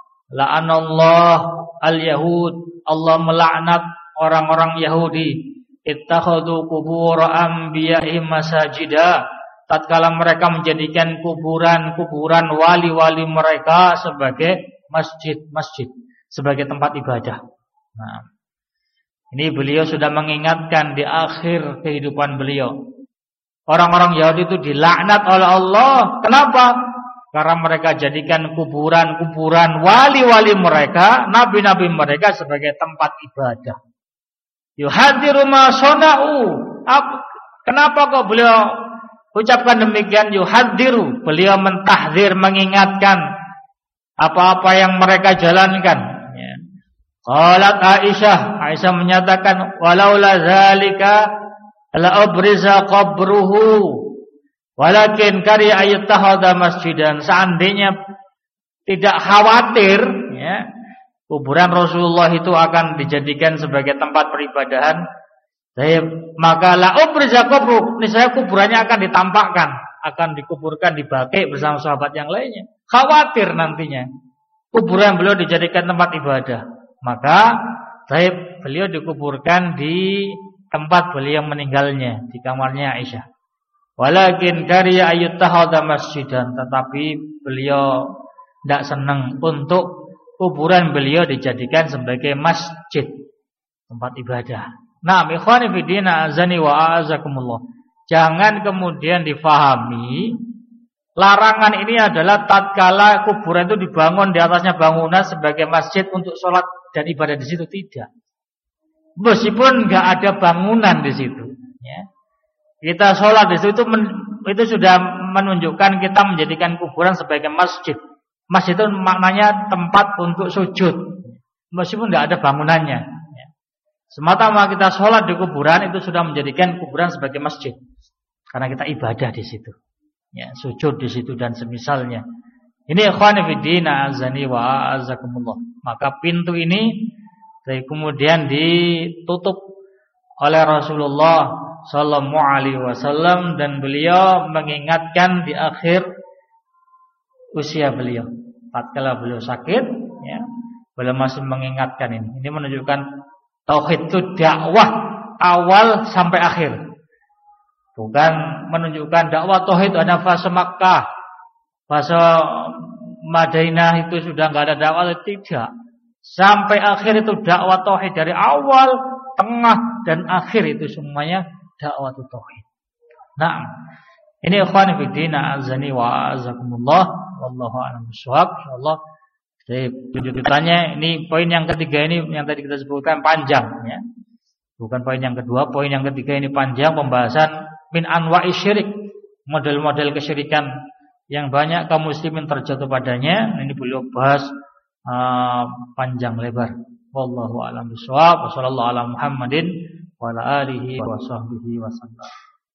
la'anallahu al-yahud, Allah melaknat orang-orang Yahudi, ittakhadhu qubur anbiya'ihim masajida, tatkala mereka menjadikan kuburan-kuburan wali-wali mereka sebagai masjid-masjid, sebagai tempat ibadah. Nah, ini beliau sudah mengingatkan di akhir kehidupan beliau. Orang-orang Yahudi itu dilaknat oleh Allah. Kenapa? Karena mereka jadikan kuburan-kuburan wali-wali mereka, nabi-nabi mereka sebagai tempat ibadah. Yuhadiru ma sona'u. Kenapa kok beliau ucapkan demikian? Yuhadiru. Beliau mentahdir, mengingatkan apa-apa yang mereka jalankan. Qalat Aisyah, Aisyah menyatakan, walaula zalika la abriza qabruhu walakin kari ayatahada masjidan. Seandainya tidak khawatir, ya, kuburan Rasulullah itu akan dijadikan sebagai tempat peribadahan, maka la abriza qabruhu, niscaya kuburannya akan ditampakkan, akan dikuburkan di Baqi bersama sahabat yang lainnya. Khawatir nantinya kuburan beliau dijadikan tempat ibadah, maka baik beliau dikuburkan di tempat beliau meninggalnya, di kamarnya Aisyah. Walakin kariya ayyutahada masjidan, tetapi beliau tidak senang untuk kuburan beliau dijadikan sebagai masjid, tempat ibadah. Nah, ikhwani fillah azani wa a'azakumullah. Jangan kemudian difahami larangan ini adalah tatkala kuburan itu dibangun di atasnya bangunan sebagai masjid untuk sholat dan ibadah di situ, tidak. Meskipun nggak ada bangunan di situ, ya. Kita sholat di situ itu, itu sudah menunjukkan kita menjadikan kuburan sebagai masjid. Masjid itu maknanya tempat untuk sujud, meskipun nggak ada bangunannya. Ya. Semata-mata kita sholat di kuburan itu sudah menjadikan kuburan sebagai masjid, karena kita ibadah di situ, ya, sujud di situ dan semisalnya. Ini ikhwani fiddin azani wa azakumullah. Maka pintu ini kemudian ditutup oleh Rasulullah sallallahu alaihi wasallam, dan beliau mengingatkan di akhir usia beliau. Tatkala beliau sakit, ya, beliau masih mengingatkan ini. Ini menunjukkan tauhid itu dakwah awal sampai akhir. Bukan menunjukkan dakwah tauhid ada fase Makkah, fase Madinah itu sudah enggak ada dakwah, tidak. Sampai akhir itu dakwah tauhid, dari awal, tengah dan akhir itu semuanya dakwah tauhid. Nah, Ini ikhwan fillah azani wa azakumullah wallahu a'lam bishawab. Insyaallah jadi lanjutannya ini poin yang ketiga ini yang tadi kita sebutkan panjang ya. Bukan poin yang kedua, poin yang ketiga ini panjang pembahasan min anwa'i syirik, model-model kesyirikan yang banyak kaum muslimin terjatuh padanya. Ini beliau bahas uh, panjang lebar. Wallahu a'lam bishawab. Wassallallahu ala Muhammadin wa ala alihi wa sahbihi wasallam.